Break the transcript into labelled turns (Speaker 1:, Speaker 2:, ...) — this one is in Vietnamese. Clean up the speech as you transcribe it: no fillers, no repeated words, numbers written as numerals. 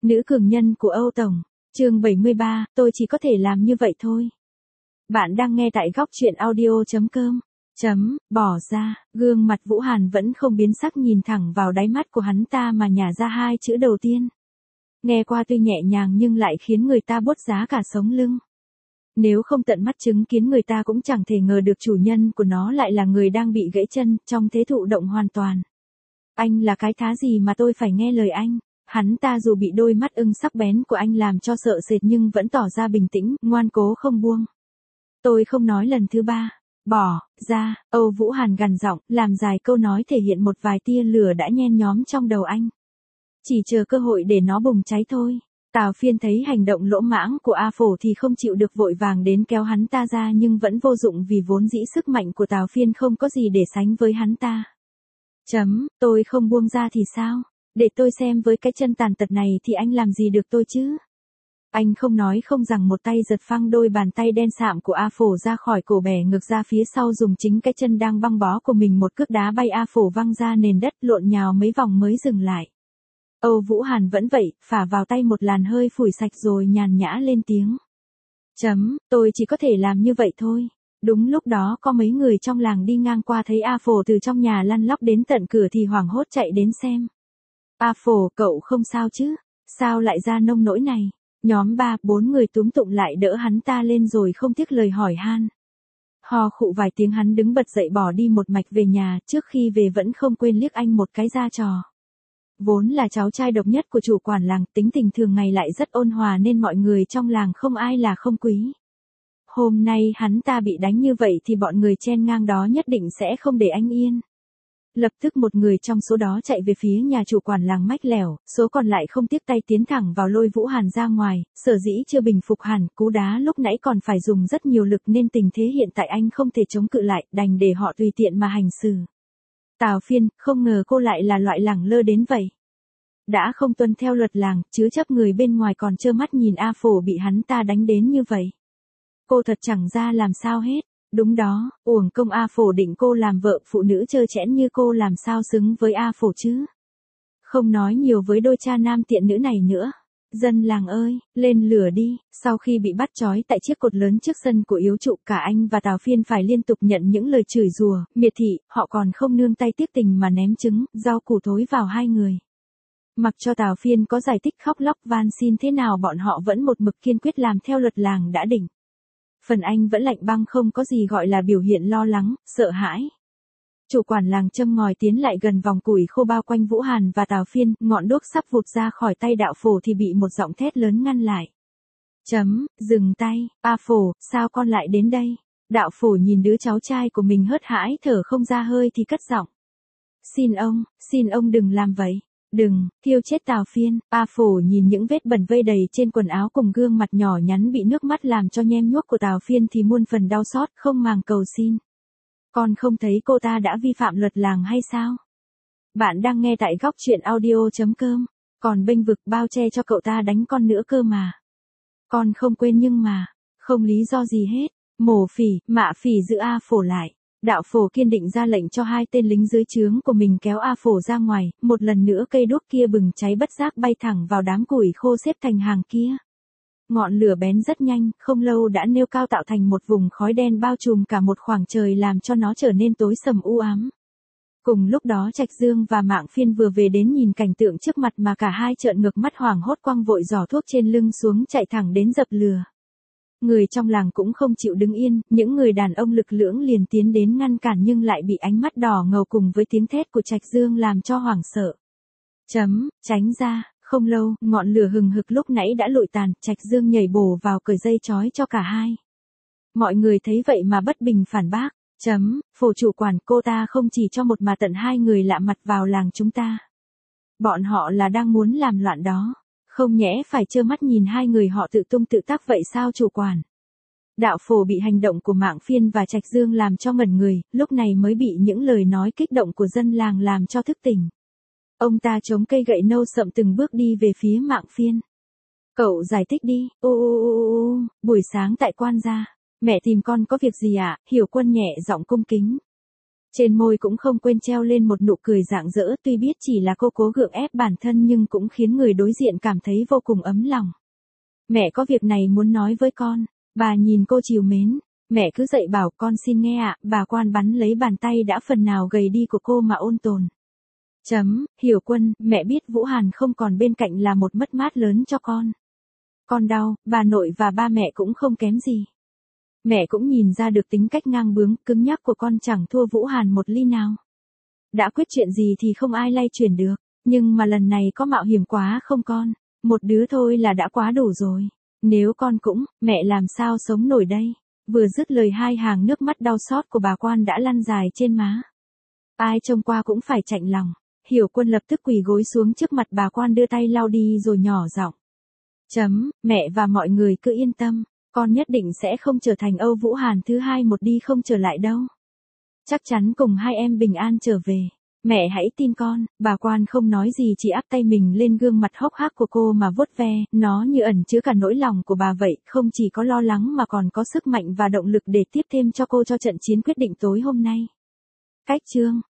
Speaker 1: Nữ cường nhân của Âu Tổng, chương 73, tôi chỉ có thể làm như vậy thôi. Bạn đang nghe tại góc truyện audio.com. Bỏ ra, gương mặt Vũ Hàn vẫn không biến sắc nhìn thẳng vào đáy mắt của hắn ta mà nhả ra hai chữ đầu tiên. Nghe qua tuy nhẹ nhàng nhưng lại khiến người ta buốt giá cả sống lưng. Nếu không tận mắt chứng kiến người ta cũng chẳng thể ngờ được chủ nhân của nó lại là người đang bị gãy chân, trong thế thụ động hoàn toàn. Anh là cái thá gì mà tôi phải nghe lời anh? Hắn ta dù bị đôi mắt ưng sắc bén của anh làm cho sợ sệt nhưng vẫn tỏ ra bình tĩnh, ngoan cố không buông. Tôi không nói lần thứ ba. Bỏ ra, Âu Vũ Hàn gằn giọng, làm dài câu nói thể hiện một vài tia lửa đã nhen nhóm trong đầu anh. Chỉ chờ cơ hội để nó bùng cháy thôi. Tào Phiên thấy hành động lỗ mãng của A Phổ thì không chịu được vội vàng đến kéo hắn ta ra nhưng vẫn vô dụng vì vốn dĩ sức mạnh của Tào Phiên không có gì để sánh với hắn ta. Tôi không buông ra thì sao? Để tôi xem với cái chân tàn tật này thì anh làm gì được tôi chứ? Anh không nói không rằng một tay giật phăng đôi bàn tay đen sạm của A Phổ ra khỏi cổ bẻ ngược ra phía sau dùng chính cái chân đang băng bó của mình một cước đá bay A Phổ văng ra nền đất lộn nhào mấy vòng mới dừng lại. Âu Vũ Hàn vẫn vậy, phả vào tay một làn hơi phủi sạch rồi nhàn nhã lên tiếng. Tôi chỉ có thể làm như vậy thôi. Đúng lúc đó có mấy người trong làng đi ngang qua thấy A Phổ từ trong nhà lăn lóc đến tận cửa thì hoảng hốt chạy đến xem. A Phổ, cậu không sao chứ? Sao lại ra nông nỗi này? Nhóm 3-4 người túm tụm lại đỡ hắn ta lên rồi không tiếc lời hỏi han. Ho khụ vài tiếng hắn đứng bật dậy bỏ đi một mạch về nhà, trước khi về vẫn không quên liếc anh một cái ra trò. Vốn là cháu trai độc nhất của chủ quản làng, tính tình thường ngày lại rất ôn hòa nên mọi người trong làng không ai là không quý. Hôm nay hắn ta bị đánh như vậy thì bọn người chen ngang đó nhất định sẽ không để anh yên. Lập tức một người trong số đó chạy về phía nhà chủ quản làng mách lẻo, số còn lại không tiếc tay tiến thẳng vào lôi Vũ Hàn ra ngoài, sở dĩ chưa bình phục hẳn, cú đá lúc nãy còn phải dùng rất nhiều lực nên tình thế hiện tại anh không thể chống cự lại, đành để họ tùy tiện mà hành xử. Tào Phiên, không ngờ cô lại là loại lẳng lơ đến vậy. Đã không tuân theo luật làng, chứa chấp người bên ngoài còn trơ mắt nhìn A Phổ bị hắn ta đánh đến như vậy. Cô thật chẳng ra làm sao hết. Đúng đó, uổng công A Phổ định cô làm vợ phụ nữ trơ trẽn như cô làm sao xứng với A Phổ chứ. Không nói nhiều với đôi cha nam tiện nữ này nữa. Dân làng ơi, lên lửa đi. Sau khi bị bắt trói tại chiếc cột lớn trước sân của yếu trụ, cả anh và Tào Phiên phải liên tục nhận những lời chửi rủa, miệt thị, họ còn không nương tay tiếc tình mà ném trứng, rau củ thối vào hai người. Mặc cho Tào Phiên có giải thích khóc lóc van xin thế nào bọn họ vẫn một mực kiên quyết làm theo luật làng đã định. Phần anh vẫn lạnh băng không có gì gọi là biểu hiện lo lắng, sợ hãi. Chủ quản làng châm ngòi tiến lại gần vòng củi khô bao quanh Vũ Hàn và Tào Phiên, ngọn đuốc sắp vụt ra khỏi tay đạo Phổ thì bị một giọng thét lớn ngăn lại. Dừng tay, A Phổ, sao con lại đến đây? Đạo Phổ nhìn đứa cháu trai của mình hớt hãi thở không ra hơi thì cất giọng. Xin ông đừng làm vậy. Đừng, thiêu chết Tào Phiên. A Phổ nhìn những vết bẩn vây đầy trên quần áo cùng gương mặt nhỏ nhắn bị nước mắt làm cho nhem nhuốc của Tào Phiên thì muôn phần đau xót, không màng cầu xin. Con không thấy cô ta đã vi phạm luật làng hay sao? Bạn đang nghe tại góc truyện audio.com. Còn bênh vực bao che cho cậu ta đánh con nữa cơ mà. Con không quên nhưng mà, không lý do gì hết. Mổ phỉ, mạ phỉ giữ A Phổ lại. Đạo Phổ kiên định ra lệnh cho hai tên lính dưới trướng của mình kéo A Phổ ra ngoài, một lần nữa cây đuốc kia bừng cháy bất giác bay thẳng vào đám củi khô xếp thành hàng kia. Ngọn lửa bén rất nhanh, không lâu đã nêu cao tạo thành một vùng khói đen bao trùm cả một khoảng trời làm cho nó trở nên tối sầm u ám. Cùng lúc đó Trạch Dương và Mạng Phiên vừa về đến nhìn cảnh tượng trước mặt mà cả hai trợn ngược mắt hoảng hốt quăng vội giỏ thuốc trên lưng xuống chạy thẳng đến dập lửa. Người trong làng cũng không chịu đứng yên, những người đàn ông lực lưỡng liền tiến đến ngăn cản nhưng lại bị ánh mắt đỏ ngầu cùng với tiếng thét của Trạch Dương làm cho hoảng sợ. Tránh ra, không lâu, ngọn lửa hừng hực lúc nãy đã lụi tàn, Trạch Dương nhảy bổ vào cởi dây trói cho cả hai. Mọi người thấy vậy mà bất bình phản bác. Phổ chủ quản, cô ta không chỉ cho một mà tận hai người lạ mặt vào làng chúng ta. Bọn họ là đang muốn làm loạn đó. Không nhẽ phải trơ mắt nhìn hai người họ tự tung tự tác vậy sao chủ quản? Đạo Phổ bị hành động của Mạng Phiên và Trạch Dương làm cho ngẩn người, lúc này mới bị những lời nói kích động của dân làng làm cho thức tỉnh. Ông ta chống cây gậy nâu sậm từng bước đi về phía Mạng Phiên. Cậu giải thích đi. Buổi sáng tại quan gia, mẹ tìm con có việc gì ạ? Hiểu Quân nhẹ giọng cung kính. Trên môi cũng không quên treo lên một nụ cười rạng rỡ, tuy biết chỉ là cô cố gượng ép bản thân nhưng cũng khiến người đối diện cảm thấy vô cùng ấm lòng. Mẹ có việc này muốn nói với con. Bà nhìn cô trìu mến. Mẹ cứ dậy bảo con xin nghe ạ. Bà Quan bắn lấy bàn tay đã phần nào gầy đi của cô mà ôn tồn. Hiểu Quân, mẹ biết Vũ Hàn không còn bên cạnh là một mất mát lớn cho con. Con đau, bà nội và ba mẹ cũng không kém gì. Mẹ cũng nhìn ra được tính cách ngang bướng, cứng nhắc của con chẳng thua Vũ Hàn một ly nào. Đã quyết chuyện gì thì không ai lay chuyển được, nhưng mà lần này có mạo hiểm quá không con, một đứa thôi là đã quá đủ rồi. Nếu con cũng, mẹ làm sao sống nổi đây. Vừa dứt lời hai hàng nước mắt đau xót của bà Quan đã lăn dài trên má. Ai trông qua cũng phải chạnh lòng. Hiểu Quân lập tức quỳ gối xuống trước mặt bà Quan đưa tay lau đi rồi nhỏ giọng. Mẹ và mọi người cứ yên tâm, con nhất định sẽ không trở thành Âu Vũ Hàn thứ hai một đi không trở lại đâu. Chắc chắn cùng hai em bình an trở về. Mẹ hãy tin con. Bà Quan không nói gì, chỉ áp tay mình lên gương mặt hốc hác của cô mà vuốt ve, nó như ẩn chứa cả nỗi lòng của bà vậy, không chỉ có lo lắng mà còn có sức mạnh và động lực để tiếp thêm cho cô cho trận chiến quyết định tối hôm nay. Cách chương